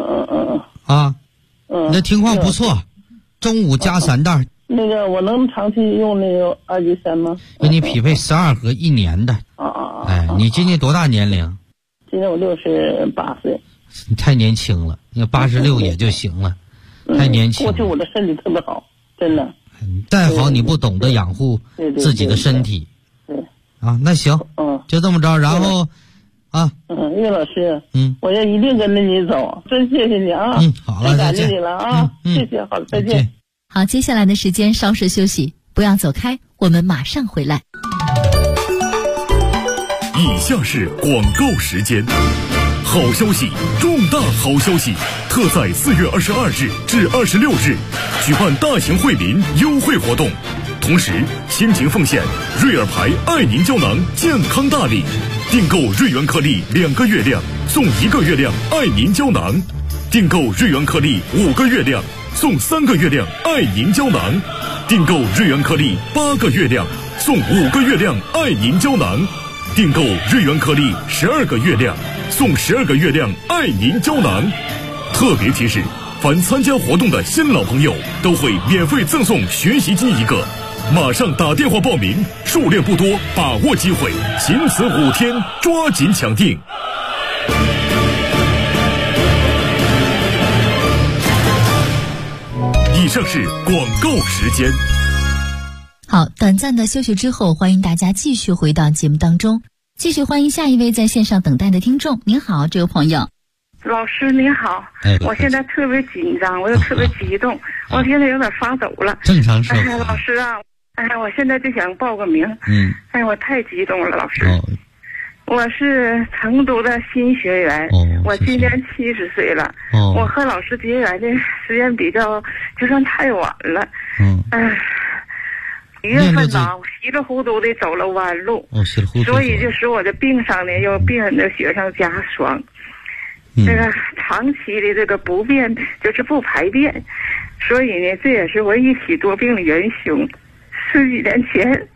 你的情况不错，中午加3袋。 那个我能长期用那个2G3吗？ 给你匹配12盒1年的。你今年多大年龄？ 今年我68岁。 你太年轻了，你86也就行了，太年轻了。 过去我的身体特别好，真的。 再好你不懂得养护自己的身体。那行，就这么着，然后岳老师，我要一定跟着你走，真谢谢你啊！ 好了， 再见你了啊！谢谢，好，再见。 好，接下来的时间稍事休息，不要走开，我们马上回来。 以下是广告时间。好消息，重大好消息！特在4月22日至26日举办大型惠民优惠活动，同时亲情奉献瑞尔牌爱凝胶囊健康大礼，订购瑞元颗粒2个月亮送1个月亮爱凝胶囊，订购瑞元颗粒5个月亮送3个月亮爱凝胶囊，订购瑞元颗粒8个月亮送5个月亮爱凝胶囊，订购瑞元颗粒12个月亮送12个月亮爱凝胶囊。特别提示，凡参加活动的新老朋友都会免费赠送学习机1个，马上打电话报名，数量不多，把握机会，仅此5天，抓紧抢订。以上是广告时间。 好，短暂的休息之后，欢迎大家继续回到节目当中，继续欢迎下一位在线上等待的听众。您好，这位朋友。 老师您好，我现在特别紧张，我又特别激动，我现在有点发抖了。 正常是。 老师啊，我现在就想报个名。我太激动了，老师。我是成都的新学员，我今年70岁了。我和老师结缘的时间就算太晚了。1月份呢，稀里糊涂的走了弯路，所以就使我的病上呢又病人的雪上加霜。这个长期的这个不便，就是不排便，所以呢，这也是我一起多病的元凶。10几年前，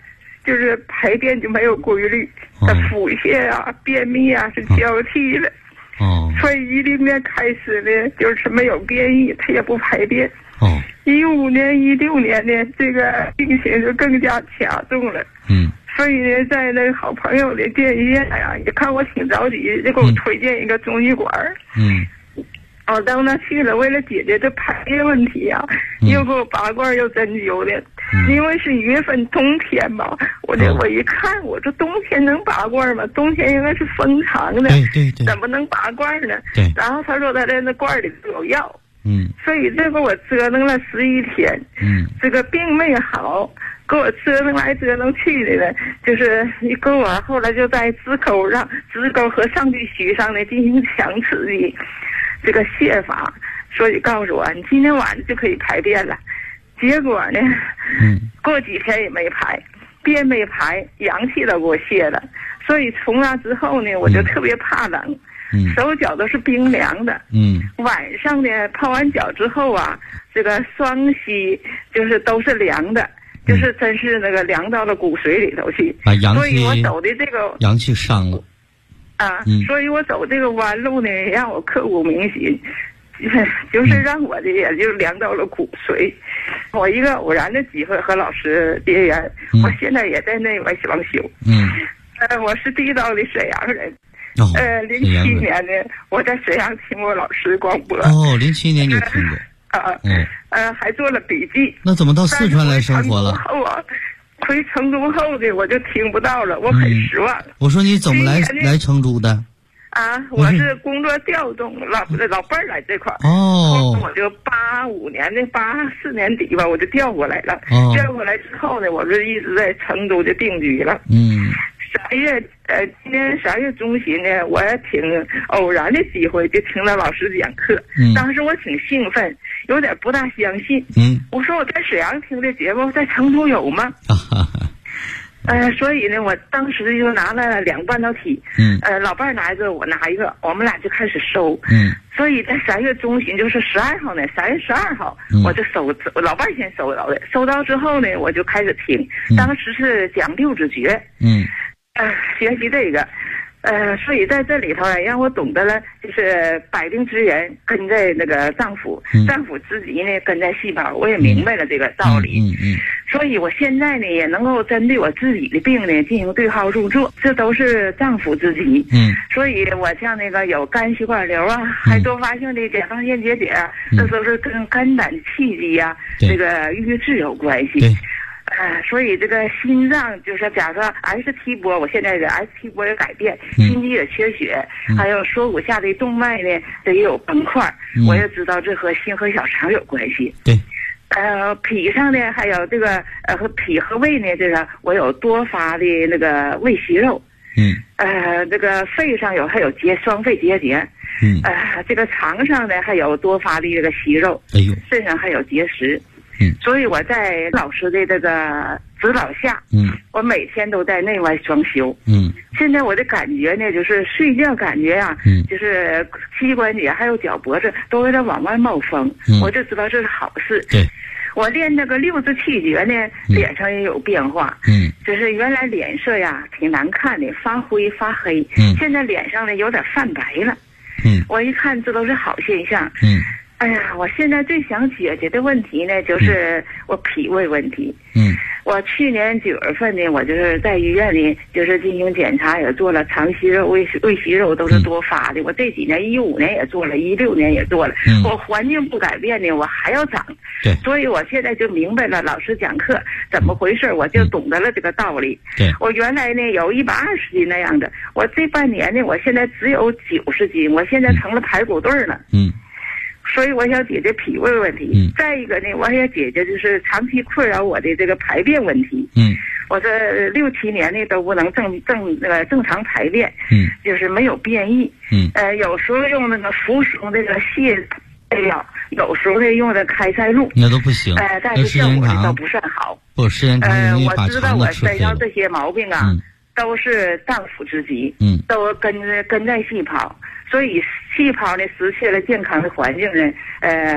就是排便就没有规律，腹泻啊、便秘啊是交替的。所以10年开始呢，就是没有便意，他也不排便。15年、16年呢，这个病情就更加加重了。所以呢，在那个好朋友的建议下呀，也看我挺着急，就给我推荐一个中医馆。我到那去了，为了解决这排便问题啊，又给我拔罐又针灸的。因为是1月份冬天嘛，我一看，我说冬天能拔罐吗？冬天应该是封藏的， 对， 怎么能拔罐呢？ 对。 然后他说他在那罐里有药。所以这个我折腾了11天。这个病没好，给我折腾来折腾去的呢，就是你给我后来就在支沟和上臂须上呢进行强刺激。这个泻法，所以告诉我你今天晚上就可以排便了。结果呢，过几天也没排，便没排，阳气都给我泄了。所以从那之后呢，我就特别怕冷，手脚都是冰凉的。晚上呢，泡完脚之后啊，这个双膝就是都是凉的，就是真是那个凉到了骨髓里头去。 把阳气， 所以我走的这个阳气上了。 所以我走这个弯路呢，让我刻骨铭心，就是让我的也就凉到了骨髓。我一个偶然的机会和老师结缘，我现在也在内外双修。我是地道的沈阳人。07年呢，我在沈阳听过老师广播。 07年就听过。 还做了笔记。 那怎么到四川来生活了？ 回成都后的我就听不到了，我很失望。 我说你怎么来成都的？ 我是工作调动，老伴儿来这块儿。我就85年的84年底吧，我就调过来了。调过来之后呢，我就一直在成都就定居了。今年12月中旬呢，我也挺偶然的机会就听到老师讲课。当时我挺兴奋，有点不大相信。我说我在沈阳听的节目，在成都有吗？所以呢，我当时就拿了2个半导体。老伴儿拿一个，我拿一个，我们俩就开始收。所以在3月中旬，就是12号呢，3月12号，我就老伴儿先收到的。收到之后呢，我就开始听。当时是讲六字诀。学习这个，所以在这里头呢，让我懂得了，就是百病之源根在那个脏腑，脏腑之极呢根在细胞，我也明白了这个道理。所以我现在呢也能够针对我自己的病呢进行对号入座，这都是脏腑之极。所以我像那个有肝血管瘤啊，还多发性的甲状腺结节啊，这都是跟肝胆气机啊这个瘀滞有关系。所以这个心脏就是假设 ST 波，我现在的 ST 波有改变，心肌也缺血，还有锁骨下的动脉呢这也有崩块，我也知道这和心和小肠有关系。脾上呢还有这个和脾和胃呢，这个我有多发的那个胃息肉。这个肺上还有双肺结节。这个肠上呢还有多发的这个息肉。肾上还有结石。所以我在老师的这个指导下，我每天都在内外双修。现在我的感觉呢，就是睡觉感觉啊，就是膝关节还有脚脖子都有点往外冒风，我就知道这是好事。我练那个六字气诀呢，脸上也有变化。就是原来脸色呀挺难看的，发灰发黑，现在脸上呢有点泛白了。我一看这都是好现象。哎呀，我现在最想解决的问题呢，就是我脾胃问题。我去年9月份呢，我就是在医院里，就是进行检查，也做了肠息肉、胃息肉都是多发的。我这几年15年也做了，16年也做了。我环境不改变呢，我还要长。所以我现在就明白了老师讲课怎么回事，我就懂得了这个道理。我原来呢有120斤那样的，我这半年呢，我现在只有90斤，我现在成了排骨队了。所以我想解决脾胃问题。再一个呢，我也解决就是长期困扰我的这个排便问题。我这6、7年呢都不能正常排便。就是没有便意。有时候用那个服用这个泻药，有时候呢用的开塞露， 那都不行。 但是效果都不算好。 时间长我知道我身上这些毛病啊，都是脏腑之疾，都根在细胞。所以细胞呢失去了健康的环境呢，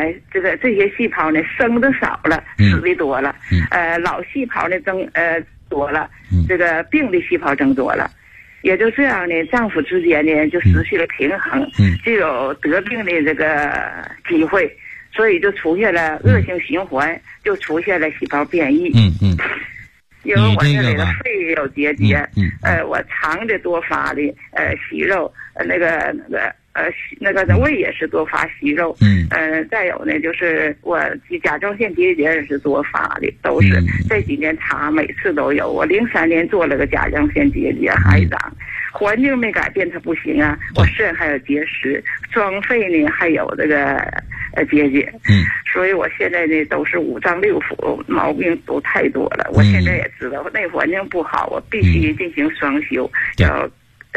这些细胞呢生的少了，死的多了。老细胞呢多了，这个病的细胞增多了，也就这样呢，脏腑之间呢就失去了平衡，就有得病的这个机会，所以就出现了恶性循环，就出现了细胞变异。因为我这里的肺也有结节，我肠的多发的息肉，那个胃也是多发息肉，再有呢就是我甲状腺结节也是多发的，都是这几年查每次都有。我03年做了个甲状腺结节还长，环境没改变它不行啊，我肾还有结石，双肺呢还有这个结节，所以我现在呢都是五脏六腑毛病都太多了。我现在也知道内环境不好，我必须进行双修，要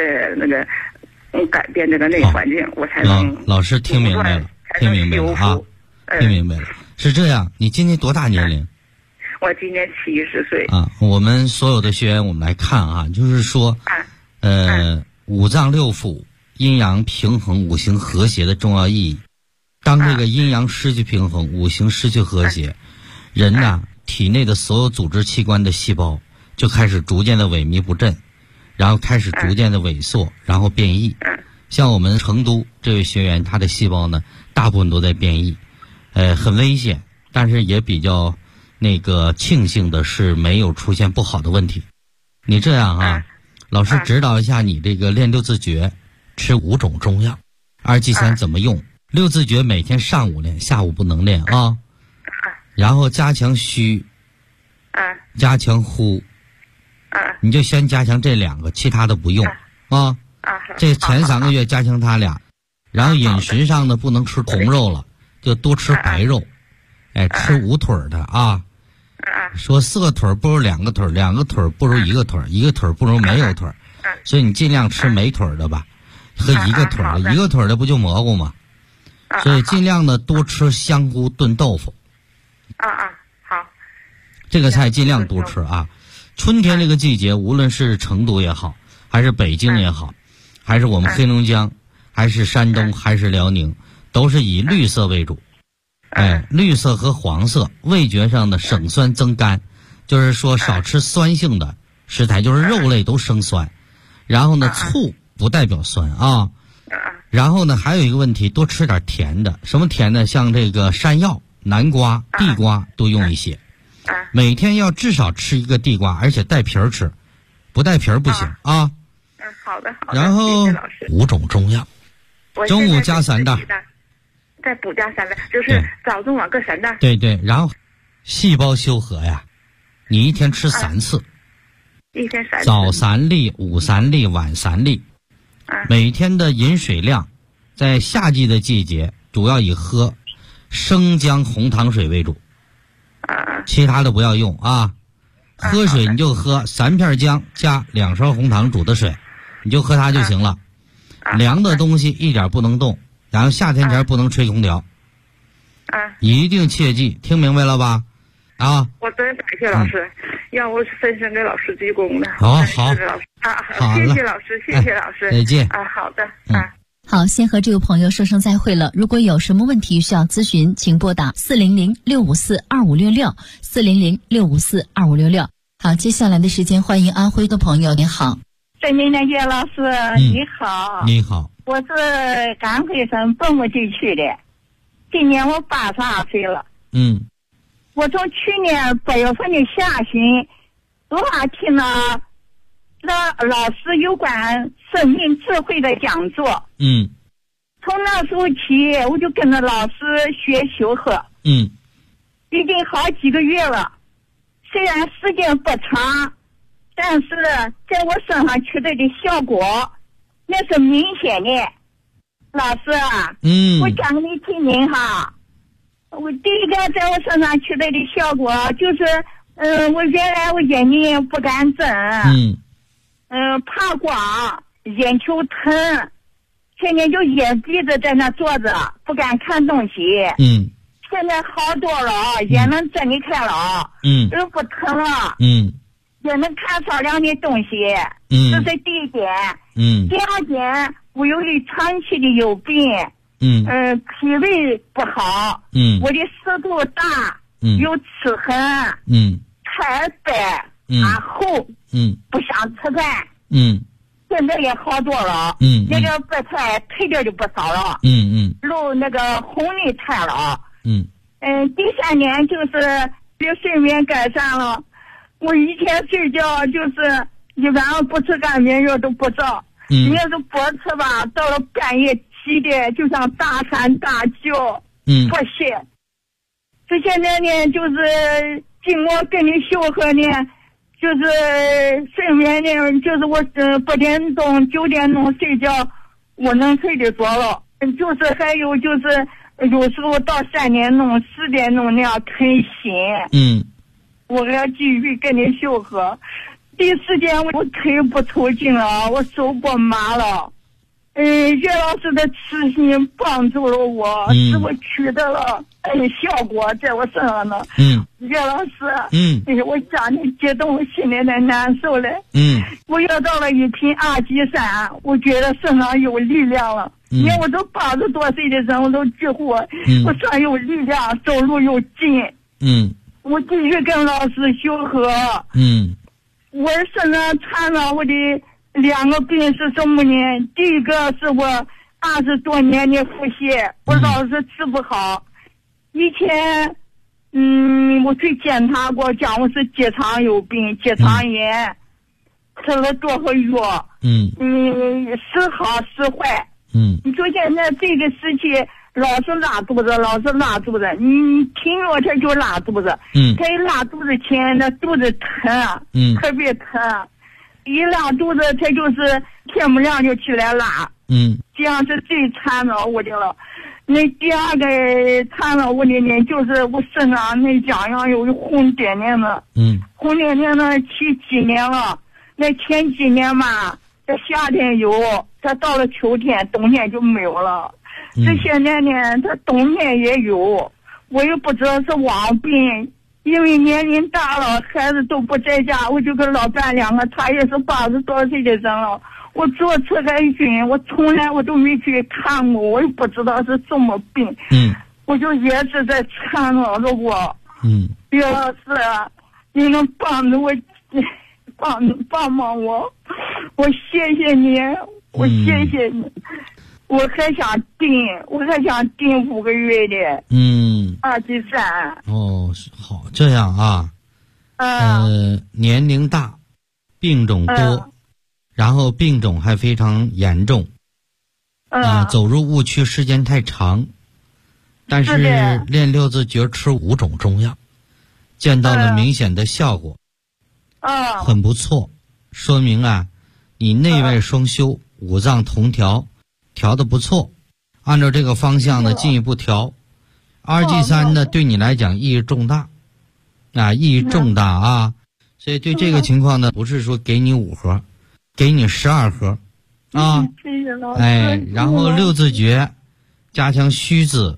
改变这个内环境，我才能老师听明白了，听明白了啊，听明白了。是这样，你今年多大年龄？ 我今年70岁啊。我们所有的学员，我们来看啊，就是说，五脏六腑阴阳平衡、五行和谐的重要意义。当这个阴阳失去平衡，五行失去和谐，人呐，体内的所有组织器官的细胞就开始逐渐的萎靡不振，然后开始逐渐的萎缩，然后变异。像我们成都这位学员，他的细胞呢，大部分都在变异，很危险，但是也比较庆幸的是没有出现不好的问题。你这样啊，老师指导一下你这个练六字诀，吃5种中药，2G3怎么用？6字诀每天上午练，下午不能练啊。然后加强虚，加强呼，你就先加强这2个，其他的不用啊。这前3个月加强它俩，然后饮食上呢不能吃红肉了，就多吃白肉，吃5腿的啊。说4个腿不如2个腿，2个腿不如1个腿，1个腿不如没有腿，所以你尽量吃没腿的吧，和1个腿的，1个腿的不就蘑菇吗？所以尽量的多吃香菇炖豆腐。 好。 这个菜尽量多吃啊。春天这个季节，无论是成都也好，还是北京也好，还是我们黑龙江，还是山东，还是辽宁，都是以绿色为主。绿色和黄色，味觉上的省酸增甘，就是说少吃酸性的食材，就是肉类都生酸。然后呢，醋不代表酸啊。然后呢，还有一个问题，多吃点甜的。什么甜的？像这个山药、南瓜、地瓜多用一些。每天要至少吃1个地瓜，而且带皮儿吃，不带皮儿不行啊。 好的。 然后5种中药，中午加3袋， 再补加3袋，就是早中晚各3袋。 对，然后细胞修和呀，你一天吃3次， 一天3次， 早3粒，午3粒，晚3粒。每天的饮水量，在夏季的季节，主要以喝生姜红糖水为主，其他的不要用啊。喝水你就喝3片姜加2勺红糖煮的水，你就喝它就行了。凉的东西一点不能动，然后夏天前不能吹空调。一定切记，听明白了吧？啊！ 我真感谢老师，要我深深给老师鞠躬的。 好， 谢谢老师，谢谢老师， 再见。 好的， 好，先和这位朋友说声再会了。如果有什么问题需要咨询，请拨打400-654-2566，400-654-2566。好，接下来的时间欢迎安徽的朋友。你好， 郑明的岳老师，你好。 你好， 我是安徽省蚌埠地区的，今年我82岁了。我从去年8月份的下旬，多听了老师有关生命智慧的讲座。从那时候起，我就跟着老师学修和。已经好几个月了，虽然时间不长，但是在我身上取得的效果那是明显的。老师啊，我讲给你听听哈。我第一个在我身上取得的效果就是，我原来我眼睛不敢睁，怕光，眼球疼，天天就眼闭着在那坐着，不敢看东西。现在好多了，也能睁得开了，又不疼了，也能看少量的东西。这是第一点。第二点，我由于长期的有病。脾胃不好，我的舌头大，有齿痕，苔白， 厚，不想吃饭，现在也好多了，那个白菜配点就不少了，肉那个红的菜了，第3年就是睡眠改善了，我以前睡觉就是一晚上不吃安眠药都不着，你要是不吃吧，到了半夜7点就像大喊大叫，不歇。这现在呢，就是经过跟你修和呢，就是睡眠呢，就是我8点钟9点钟睡觉，我能睡得着了。就是还有就是有时候到3点钟4点钟那样肯醒，我还继续跟你修和。第4天我腿不抽筋了，我手不麻了。岳老师的慈心帮助了我，使我取得了效果在我身上呢。岳老师，我讲你激动，我心里在难受嘞。我又到了一瓶阿基山，我觉得身上有力量了。你看我都80多岁的人，我都几乎我上有力量，走路有劲。我继续跟老师修和。我身上缠了我的2个病是什么呢？第一个是我20多年的腹泻，我老是治不好。以前，我去检查过，讲我是结肠有病，结肠炎，吃了多少药，时好时坏。你说现在这个时期老是拉肚子，你听着他就拉肚子，他一拉肚子前那肚子疼，特别疼。一拉肚子，他就是天不亮就起来拉，这样是最缠着我的了。那第二个缠着我的呢，就是我身上那痒痒有红点点的，红点点的起几年了。那前几年嘛，这夏天有，它到了秋天、冬天就没有了。这现在呢，它冬天也有，我也不知道是网病。因为年龄大了，孩子都不在家，我就跟老伴2个，他也是80多岁的人了。我做吃海菌，我从来我都没去看过，我也不知道是什么病。我就也是在缠绕着我。岳老师，你能帮着我，帮帮我，我谢谢你，我谢谢你。我还想订5个月的。阿基山。 好，这样啊。年龄大，病种多，然后病种还非常严重。走入误区时间太长，但是练6字诀吃5种中药，见到了明显的效果。很不错，说明啊，你内外双修，5脏同调。调的不错，按照这个方向呢进一步调。2G3呢对你来讲意义重大，意义重大啊！所以对这个情况呢，不是说给你5盒，给你12盒啊！然后6字诀，加强虚字、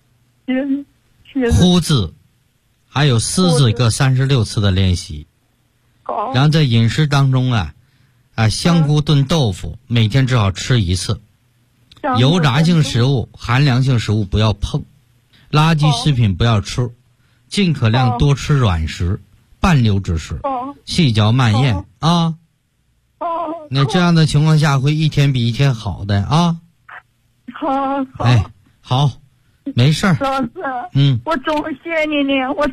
呼字，还有思字各36次的练习。然后在饮食当中香菇炖豆腐每天至少吃1次。油炸性食物、寒凉性食物不要碰，垃圾食品不要吃，尽可量多吃软食、半流质食，细嚼慢咽啊。那这样的情况下会一天比一天好的啊。好，没事儿。 老师，我总谢谢你呢，我